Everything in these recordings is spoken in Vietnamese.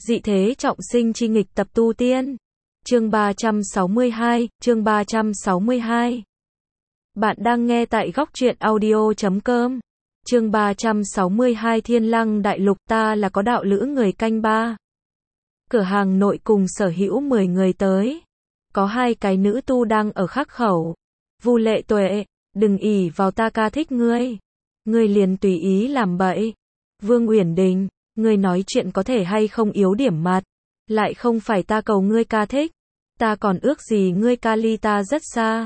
Dị thế trọng sinh chi nghịch tập tu tiên. Chương 362. Bạn đang nghe tại góc truyện audio.com. Chương 362 Thiên Lăng Đại Lục, ta là có đạo lữ người canh ba. Cửa hàng nội cùng sở hữu 10 người tới. Có 2 cái nữ tu đang ở khắc khẩu. Vu Lệ Tuệ, đừng ỷ vào ta ca thích ngươi. Ngươi liền tùy ý làm bậy. Vương Uyển Đình, ngươi nói chuyện có thể hay không yếu điểm mặt. Lại không phải ta cầu ngươi ca thích. Ta còn ước gì ngươi ca ly ta rất xa.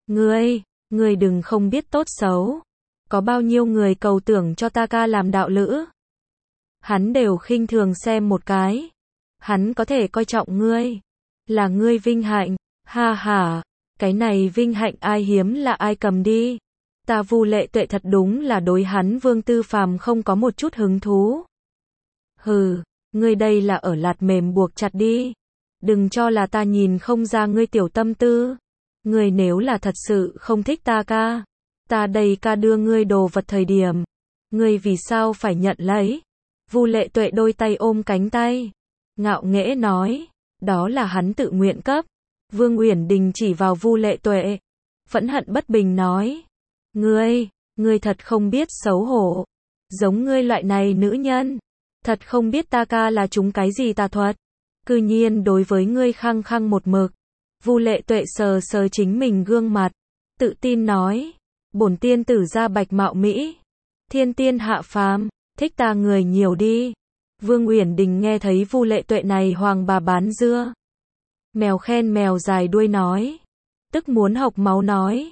Ngươi đừng không biết tốt xấu. Có bao nhiêu người cầu tưởng cho ta ca làm đạo lữ. Hắn đều khinh thường xem một cái. Hắn có thể coi trọng ngươi. Là ngươi vinh hạnh. Ha ha. Cái này vinh hạnh ai hiếm là ai cầm đi. Ta Vu Lệ Tuệ thật đúng là đối hắn Vương Tư Phàm không có một chút hứng thú. Hừ, ngươi đây là ở lạt mềm buộc chặt đi. Đừng cho là ta nhìn không ra ngươi tiểu tâm tư. Ngươi nếu là thật sự không thích ta ca. Ta đây ca đưa ngươi đồ vật thời điểm. Ngươi vì sao phải nhận lấy? Vu Lệ Tuệ đôi tay ôm cánh tay. Ngạo nghễ nói. Đó là hắn tự nguyện cấp. Vương Uyển Đình chỉ vào Vu Lệ Tuệ. Phẫn hận bất bình nói. Ngươi thật không biết xấu hổ. Giống ngươi loại này nữ nhân. Thật không biết ta ca là chúng cái gì tà thuật. Cư nhiên đối với ngươi khăng khăng một mực. Vu Lệ Tuệ sờ sờ chính mình gương mặt. Tự tin nói. Bổn tiên tử ra bạch mạo Mỹ. Thiên tiên hạ phàm. Thích ta người nhiều đi. Vương Uyển Đình nghe thấy Vu Lệ Tuệ này hoàng bà bán dưa. Mèo khen mèo dài đuôi nói. Tức muốn học máu nói.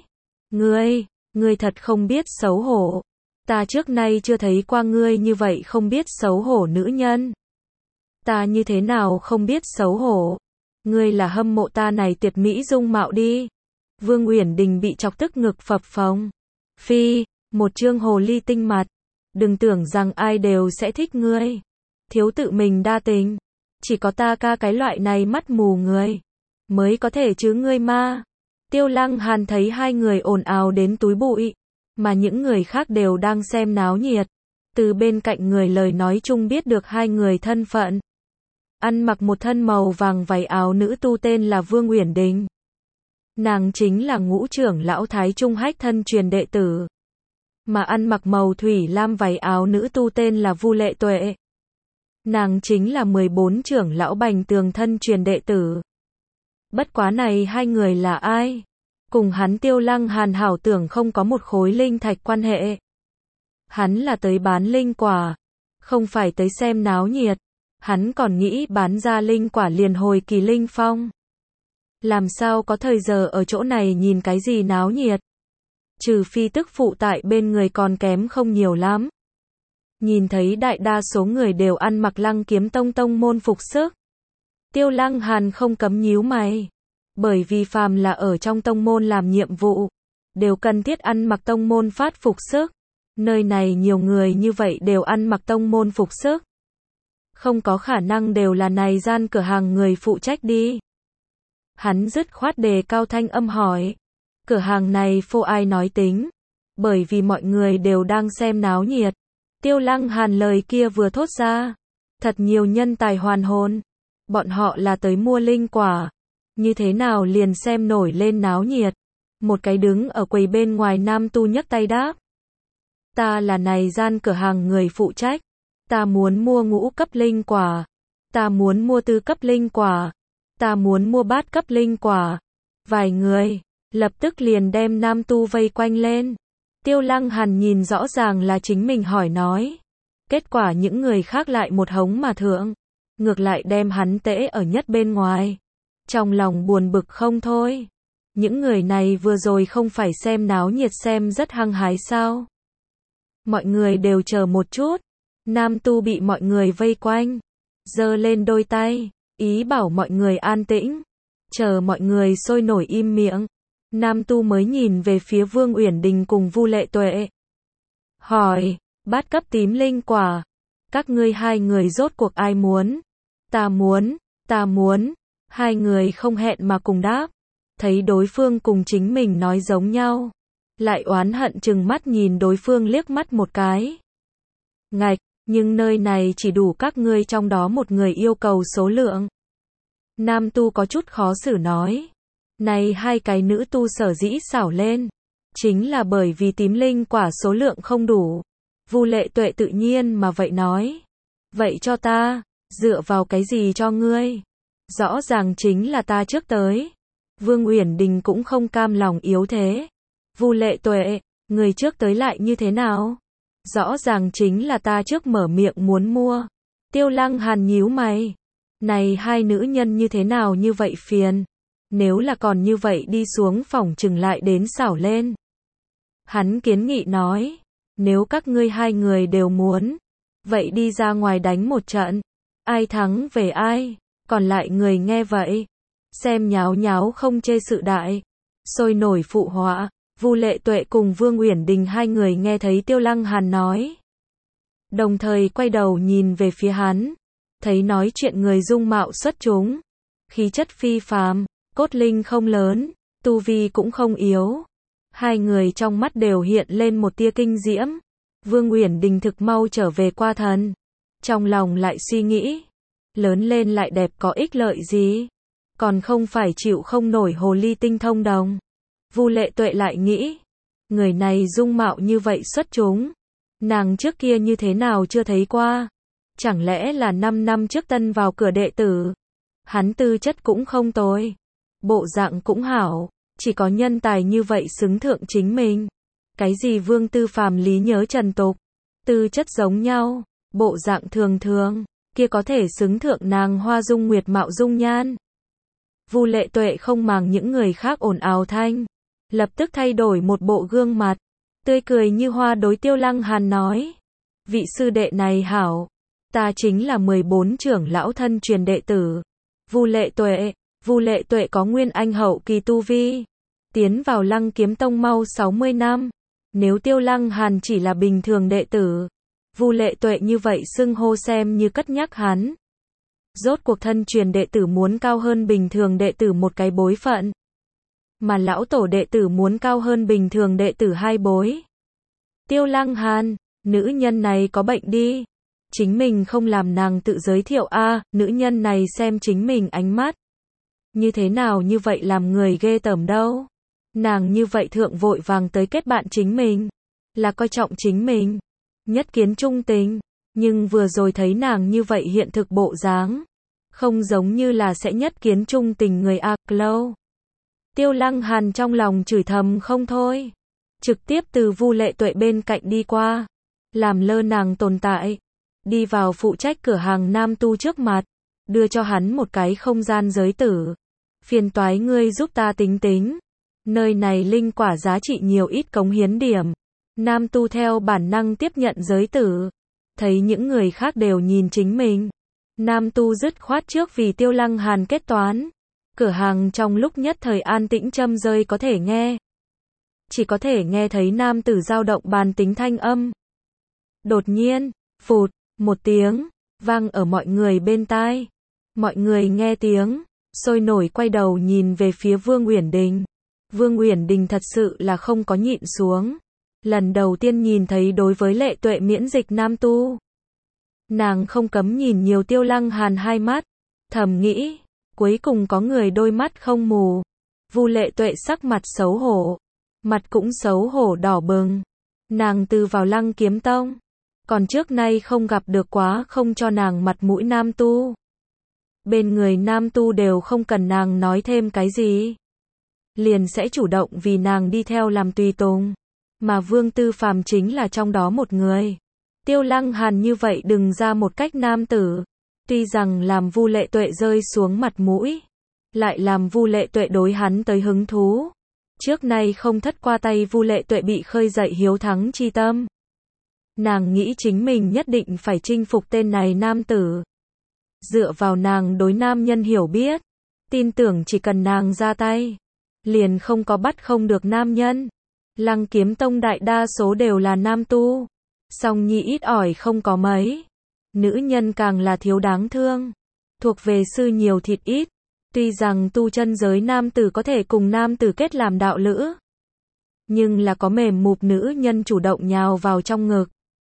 Ngươi thật không biết xấu hổ. Ta trước nay chưa thấy qua ngươi như vậy không biết xấu hổ nữ nhân. Ta như thế nào không biết xấu hổ. Ngươi là hâm mộ ta này tuyệt mỹ dung mạo đi. Vương Uyển Đình bị chọc tức ngực phập phồng. Phi, một trương hồ ly tinh mặt. Đừng tưởng rằng ai đều sẽ thích ngươi. Thiếu tự mình đa tình. Chỉ có ta ca cái loại này mắt mù người. Mới có thể chứ ngươi ma. Tiêu Lăng Hàn thấy 2 người ồn ào đến túi bụi. Mà những người khác đều đang xem náo nhiệt. Từ bên cạnh người lời nói chung biết được 2 người thân phận. Ăn mặc một thân màu vàng váy áo nữ tu tên là Vương Uyển Đình. Nàng chính là Ngũ trưởng lão Thái Trung Hách thân truyền đệ tử. Mà ăn mặc màu thủy lam váy áo nữ tu tên là Vu Lệ Tuệ. Nàng chính là 14 trưởng lão Bành Tường thân truyền đệ tử. Bất quá này 2 người là ai? Cùng hắn Tiêu Lăng Hàn hảo tưởng không có một khối linh thạch quan hệ. Hắn là tới bán linh quả, không phải tới xem náo nhiệt. Hắn còn nghĩ bán ra linh quả liền hồi kỳ linh phong. Làm sao có thời giờ ở chỗ này nhìn cái gì náo nhiệt. Trừ phi tức phụ tại bên người còn kém không nhiều lắm. Nhìn thấy đại đa số người đều ăn mặc Lăng Kiếm tông môn phục sức. Tiêu Lăng Hàn không cấm nhíu mày. Bởi vì phàm là ở trong tông môn làm nhiệm vụ, đều cần thiết ăn mặc tông môn phát phục sức. Nơi này nhiều người như vậy đều ăn mặc tông môn phục sức. Không có khả năng đều là này gian cửa hàng người phụ trách đi. Hắn dứt khoát đề cao thanh âm hỏi. Cửa hàng này phô ai nói tính. Bởi vì mọi người đều đang xem náo nhiệt. Tiêu Lăng Hàn lời kia vừa thốt ra. Thật nhiều nhân tài hoàn hồn. Bọn họ là tới mua linh quả. Như thế nào liền xem nổi lên náo nhiệt. Một cái đứng ở quầy bên ngoài nam tu nhấc tay đáp. Ta là này gian cửa hàng người phụ trách. Ta muốn mua ngũ cấp linh quả. Ta muốn mua tứ cấp linh quả. Ta muốn mua bát cấp linh quả. Vài người lập tức liền đem nam tu vây quanh lên. Tiêu Lăng Hàn nhìn rõ ràng là chính mình hỏi nói. Kết quả những người khác lại một hống mà thượng. Ngược lại đem hắn tễ ở nhất bên ngoài. Trong lòng buồn bực không thôi. Những người này vừa rồi không phải xem náo nhiệt xem rất hăng hái sao. Mọi người đều chờ một chút. Nam tu bị mọi người vây quanh. Giơ lên đôi tay. Ý bảo mọi người an tĩnh. Chờ mọi người sôi nổi im miệng. Nam tu mới nhìn về phía Vương Uyển Đình cùng Vu Lệ Tuệ. Hỏi. Bát cấp tím linh quả. Các ngươi 2 người rốt cuộc ai muốn? Ta muốn. 2 người không hẹn mà cùng đáp. Thấy đối phương cùng chính mình nói giống nhau. Lại oán hận chừng mắt nhìn đối phương liếc mắt một cái. Ngạch, Nhưng nơi này chỉ đủ các ngươi trong đó một người yêu cầu số lượng. Nam tu có chút khó xử nói. Này hai cái nữ tu sở dĩ xảo lên. Chính là bởi vì tím linh quả số lượng không đủ. Vu Lệ Tuệ tự nhiên mà vậy nói. Vậy cho ta, dựa vào cái gì cho ngươi? Rõ ràng chính là ta trước tới. Vương Uyển Đình cũng không cam lòng yếu thế. Vu Lệ Tuệ, người trước tới lại như thế nào? Rõ ràng chính là ta trước mở miệng muốn mua. Tiêu Lăng Hàn nhíu mày. Này hai nữ nhân như thế nào như vậy phiền? Nếu là còn như vậy đi xuống phòng chừng lại đến xảo lên. Hắn kiến nghị nói. Nếu các ngươi hai người đều muốn. Vậy đi ra ngoài đánh một trận. Ai thắng về ai. Còn lại người nghe vậy. Xem nháo nháo không chê sự đại. Sôi nổi phụ họa. Vu Lệ Tuệ cùng Vương Uyển Đình hai người nghe thấy Tiêu Lăng Hàn nói. Đồng thời quay đầu nhìn về phía hắn. Thấy nói chuyện người dung mạo xuất chúng. Khí chất phi phàm, cốt linh không lớn, tu vi cũng không yếu. Hai người trong mắt đều hiện lên một tia kinh diễm. Vương Uyển Đình thực mau trở về qua thần. Trong lòng lại suy nghĩ. Lớn lên lại đẹp có ích lợi gì? Còn không phải chịu không nổi hồ ly tinh thông đồng. Vu Lệ Tuệ lại nghĩ. Người này dung mạo như vậy xuất chúng. Nàng trước kia như thế nào chưa thấy qua. Chẳng lẽ là 5 năm trước tân vào cửa đệ tử. Hắn tư chất cũng không tồi. Bộ dạng cũng hảo. Chỉ có nhân tài như vậy xứng thượng chính mình. Cái gì Vương Tư Phàm lý nhớ trần tục. Tư chất giống nhau. Bộ dạng thường thường. Kia có thể xứng thượng nàng Hoa Dung Nguyệt mạo dung nhan. Vu Lệ Tuệ không màng những người khác ồn ào thanh. Lập tức thay đổi một bộ gương mặt. Tươi cười như hoa đối Tiêu Lăng Hàn nói. Vị sư đệ này hảo. Ta chính là 14 trưởng lão thân truyền đệ tử. Vu Lệ Tuệ. Vu Lệ Tuệ có nguyên anh hậu kỳ tu vi. Tiến vào Lăng Kiếm Tông mau 60 năm. Nếu Tiêu Lăng Hàn chỉ là bình thường đệ tử. Vu Lệ Tuệ như vậy xưng hô xem như cất nhắc hắn. Rốt cuộc thân truyền đệ tử muốn cao hơn bình thường đệ tử một cái bối phận. Mà lão tổ đệ tử muốn cao hơn bình thường đệ tử hai bối. Tiêu Lăng Hàn, nữ nhân này có bệnh đi. Chính mình không làm nàng tự giới thiệu nữ nhân này xem chính mình ánh mắt. Như thế nào như vậy làm người ghê tởm đâu. Nàng như vậy thượng vội vàng tới kết bạn chính mình. Là coi trọng chính mình. Nhất kiến trung tình. Nhưng vừa rồi thấy nàng như vậy hiện thực bộ dáng. Không giống như là sẽ nhất kiến trung tình người lâu. Tiêu Lăng Hàn trong lòng chửi thầm không thôi. Trực tiếp từ Vu Lệ Tuệ bên cạnh đi qua. Làm lơ nàng tồn tại. Đi vào phụ trách cửa hàng nam tu trước mặt. Đưa cho hắn một cái không gian giới tử. Phiền toái ngươi giúp ta tính tính. Nơi này linh quả giá trị nhiều ít cống hiến điểm. Nam tu theo bản năng tiếp nhận giới tử. Thấy những người khác đều nhìn chính mình. Nam tu dứt khoát trước vì Tiêu Lăng Hàn kết toán. Cửa hàng trong lúc nhất thời an tĩnh châm rơi có thể nghe. Chỉ có thể nghe thấy nam tử dao động bàn tính thanh âm. Đột nhiên, phụt, một tiếng, vang ở mọi người bên tai. Mọi người nghe tiếng, sôi nổi quay đầu nhìn về phía Vương Uyển Đình. Vương Uyển Đình thật sự là không có nhịn xuống. Lần đầu tiên nhìn thấy đối với Lệ Tuệ miễn dịch nam tu. Nàng không cấm nhìn nhiều Tiêu Lăng Hàn hai mắt. Thầm nghĩ, cuối cùng có người đôi mắt không mù. Vu Lệ Tuệ sắc mặt xấu hổ. Mặt cũng xấu hổ đỏ bừng. Nàng từ vào Lăng Kiếm Tông. Còn trước nay không gặp được quá không cho nàng mặt mũi nam tu. Bên người nam tu đều không cần nàng nói thêm cái gì. Liền sẽ chủ động vì nàng đi theo làm tùy tùng. Mà Vương Tư Phàm chính là trong đó một người. Tiêu Lăng Hàn như vậy đừng ra một cách nam tử. Tuy rằng làm Vu Lệ Tuệ rơi xuống mặt mũi. Lại làm Vu Lệ Tuệ đối hắn tới hứng thú. Trước nay không thất qua tay Vu Lệ Tuệ bị khơi dậy hiếu thắng chi tâm. Nàng nghĩ chính mình nhất định phải chinh phục tên này nam tử. Dựa vào nàng đối nam nhân hiểu biết. Tin tưởng chỉ cần nàng ra tay. Liền không có bắt không được nam nhân. Lăng Kiếm Tông đại đa số đều là nam tu. Song nhi ít ỏi không có mấy. Nữ nhân càng là thiếu đáng thương. Thuộc về sư nhiều thịt ít. Tuy rằng tu chân giới nam tử có thể cùng nam tử kết làm đạo lữ. Nhưng là có mềm mụp nữ nhân chủ động nhào vào trong ngực.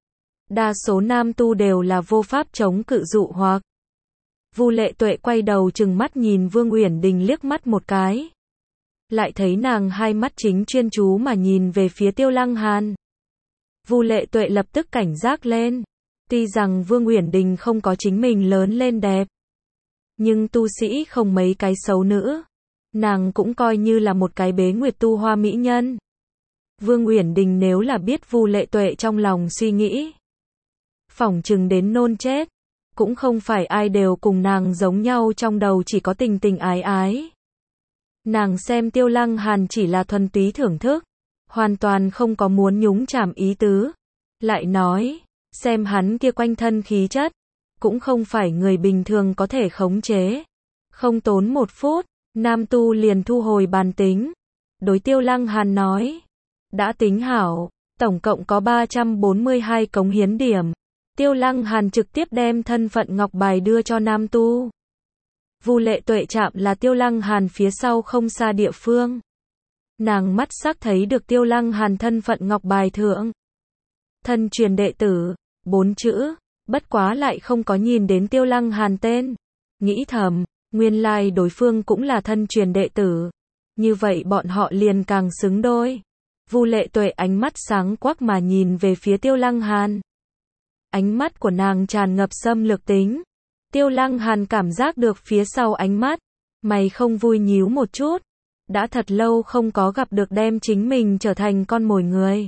Đa số nam tu đều là vô pháp chống cự dụ hoặc. Vu Lệ Tuệ quay đầu trừng mắt nhìn Vương Uyển Đình liếc mắt một cái. Lại thấy nàng hai mắt chính chuyên chú mà nhìn về phía Tiêu Lăng Hàn. Vu Lệ Tuệ lập tức cảnh giác lên. Tuy rằng Vương Uyển Đình không có chính mình lớn lên đẹp, nhưng tu sĩ không mấy cái xấu nữ. Nàng cũng coi như là một cái bế nguyệt tu hoa mỹ nhân. Vương Uyển Đình nếu là biết Vu Lệ Tuệ trong lòng suy nghĩ, phỏng chừng đến nôn chết. Cũng không phải ai đều cùng nàng giống nhau, trong đầu chỉ có tình tình ái ái. Nàng xem Tiêu Lăng Hàn chỉ là thuần túy thưởng thức, hoàn toàn không có muốn nhúng chàm ý tứ. Lại nói, xem hắn kia quanh thân khí chất, cũng không phải người bình thường có thể khống chế. Không tốn một phút, nam tu liền thu hồi bàn tính. Đối Tiêu Lăng Hàn nói, đã tính hảo, tổng cộng có 342 cống hiến điểm. Tiêu Lăng Hàn trực tiếp đem thân phận ngọc bài đưa cho nam tu. Vu Lệ Tuệ chạm là Tiêu Lăng Hàn phía sau không xa địa phương. Nàng mắt sắc thấy được Tiêu Lăng Hàn thân phận ngọc bài thượng. Thân truyền đệ tử, 4 chữ, bất quá lại không có nhìn đến Tiêu Lăng Hàn tên. Nghĩ thầm, nguyên lai đối phương cũng là thân truyền đệ tử. Như vậy bọn họ liền càng xứng đôi. Vu Lệ Tuệ ánh mắt sáng quắc mà nhìn về phía Tiêu Lăng Hàn. Ánh mắt của nàng tràn ngập xâm lược tính. Tiêu Lăng Hàn cảm giác được phía sau ánh mắt, mày không vui nhíu một chút. Đã thật lâu không có gặp được đem chính mình trở thành con mồi người.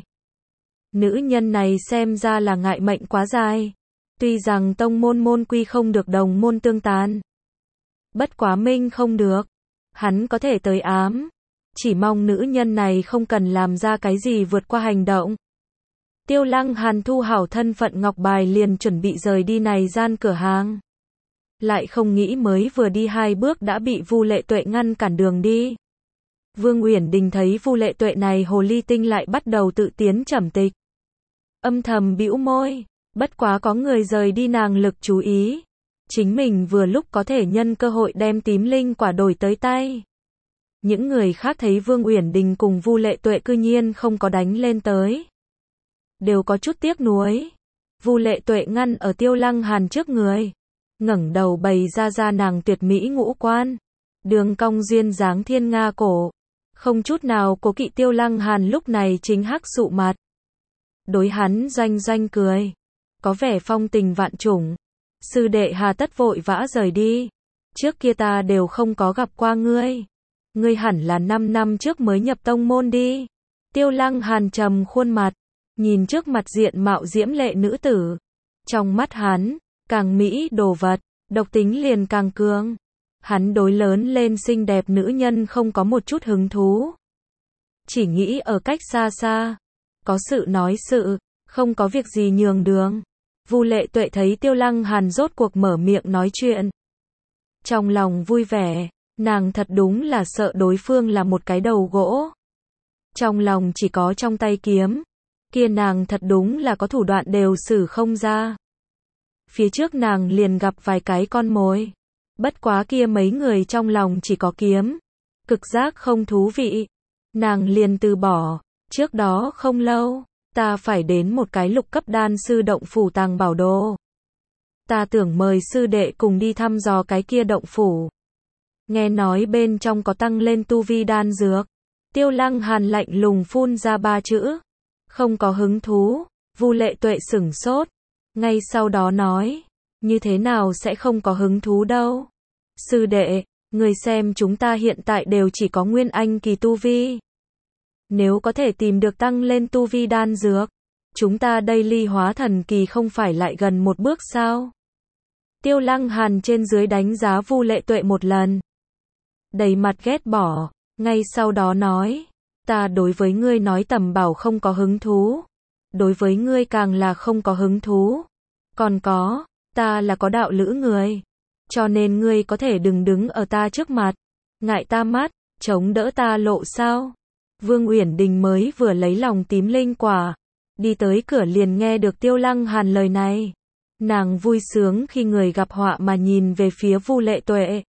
Nữ nhân này xem ra là ngại mệnh quá dài. Tuy rằng tông môn quy không được đồng môn tương tàn, bất quá minh không được, hắn có thể tới ám. Chỉ mong nữ nhân này không cần làm ra cái gì vượt qua hành động. Tiêu Lăng Hàn thu hảo thân phận ngọc bài liền chuẩn bị rời đi này gian cửa hàng. Lại không nghĩ mới vừa đi 2 bước đã bị Vu Lệ Tuệ ngăn cản đường đi. Vương Uyển Đình thấy Vu Lệ Tuệ này hồ ly tinh lại bắt đầu tự tiến trầm tịch. Âm thầm bĩu môi, bất quá có người rời đi nàng lực chú ý. Chính mình vừa lúc có thể nhân cơ hội đem tím linh quả đổi tới tay. Những người khác thấy Vương Uyển Đình cùng Vu Lệ Tuệ cư nhiên không có đánh lên tới, đều có chút tiếc nuối. Vu Lệ Tuệ ngăn ở Tiêu Lăng Hàn trước người, ngẩng đầu bày ra nàng tuyệt mỹ ngũ quan, đường cong duyên dáng thiên nga cổ, không chút nào cố kỵ. Tiêu Lăng Hàn lúc này chính hắc sụ mặt, đối hắn doanh doanh cười, có vẻ phong tình vạn trùng. Sư đệ hà tất vội vã rời đi, trước kia ta đều không có gặp qua ngươi. Ngươi hẳn là 5 năm trước mới nhập tông môn đi. Tiêu Lăng Hàn trầm khuôn mặt, nhìn trước mặt diện mạo diễm lệ nữ tử. Trong mắt hắn, càng mỹ đồ vật, độc tính liền càng cường. Hắn đối lớn lên xinh đẹp nữ nhân không có một chút hứng thú. Chỉ nghĩ ở cách xa xa, có sự nói sự, không có việc gì nhường đường. Vu Lệ Tuệ thấy Tiêu Lăng Hàn rốt cuộc mở miệng nói chuyện, trong lòng vui vẻ. Nàng thật đúng là sợ đối phương là một cái đầu gỗ. Trong lòng chỉ có trong tay kiếm, kia nàng thật đúng là có thủ đoạn đều xử không ra. Phía trước nàng liền gặp vài cái con mồi, bất quá kia mấy người trong lòng chỉ có kiếm, cực giác không thú vị. Nàng liền từ bỏ. Trước đó không lâu, ta phải đến một cái lục cấp đan sư động phủ tàng bảo đồ. Ta tưởng mời sư đệ cùng đi thăm dò cái kia động phủ. Nghe nói bên trong có tăng lên tu vi đan dược. Tiêu Lăng Hàn lạnh lùng phun ra 3 chữ. Không có hứng thú. Vu Lệ Tuệ sửng sốt. Ngay sau đó nói. Như thế nào sẽ không có hứng thú đâu. Sư đệ, người xem chúng ta hiện tại đều chỉ có nguyên anh kỳ tu vi. Nếu có thể tìm được tăng lên tu vi đan dược, chúng ta đây ly hóa thần kỳ không phải lại gần một bước sao? Tiêu Lăng Hàn trên dưới đánh giá Vu Lệ Tuệ một lần, đầy mặt ghét bỏ, ngay sau đó nói, ta đối với ngươi nói tầm bảo không có hứng thú, đối với ngươi càng là không có hứng thú, còn có, ta là có đạo lữ người, cho nên ngươi có thể đừng đứng ở ta trước mặt, ngại ta mắt, chống đỡ ta lộ sao? Vương Uyển Đình mới vừa lấy lòng tím linh quả, đi tới cửa liền nghe được Tiêu Lăng Hàn lời này. Nàng vui sướng khi người gặp họa mà nhìn về phía Vu Lệ Tuệ.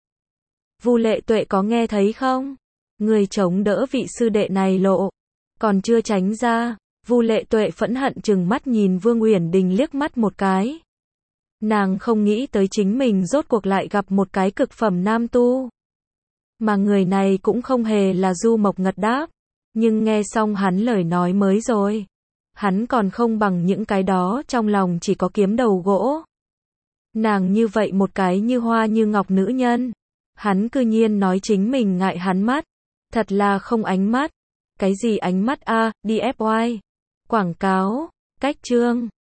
Vu Lệ Tuệ có nghe thấy không? Người chống đỡ vị sư đệ này lộ, còn chưa tránh ra, Vu Lệ Tuệ phẫn hận trừng mắt nhìn Vương Uyển Đình liếc mắt một cái. Nàng không nghĩ tới chính mình rốt cuộc lại gặp một cái cực phẩm nam tu. Mà người này cũng không hề là Du Mộc Ngật đáp. Nhưng nghe xong hắn lời nói mới rồi. Hắn còn không bằng những cái đó trong lòng chỉ có kiếm đầu gỗ. Nàng như vậy một cái như hoa như ngọc nữ nhân. Hắn cư nhiên nói chính mình ngại hắn mắt. Thật là không ánh mắt. Cái gì ánh mắt a, đi FY. Quảng cáo, cách chương.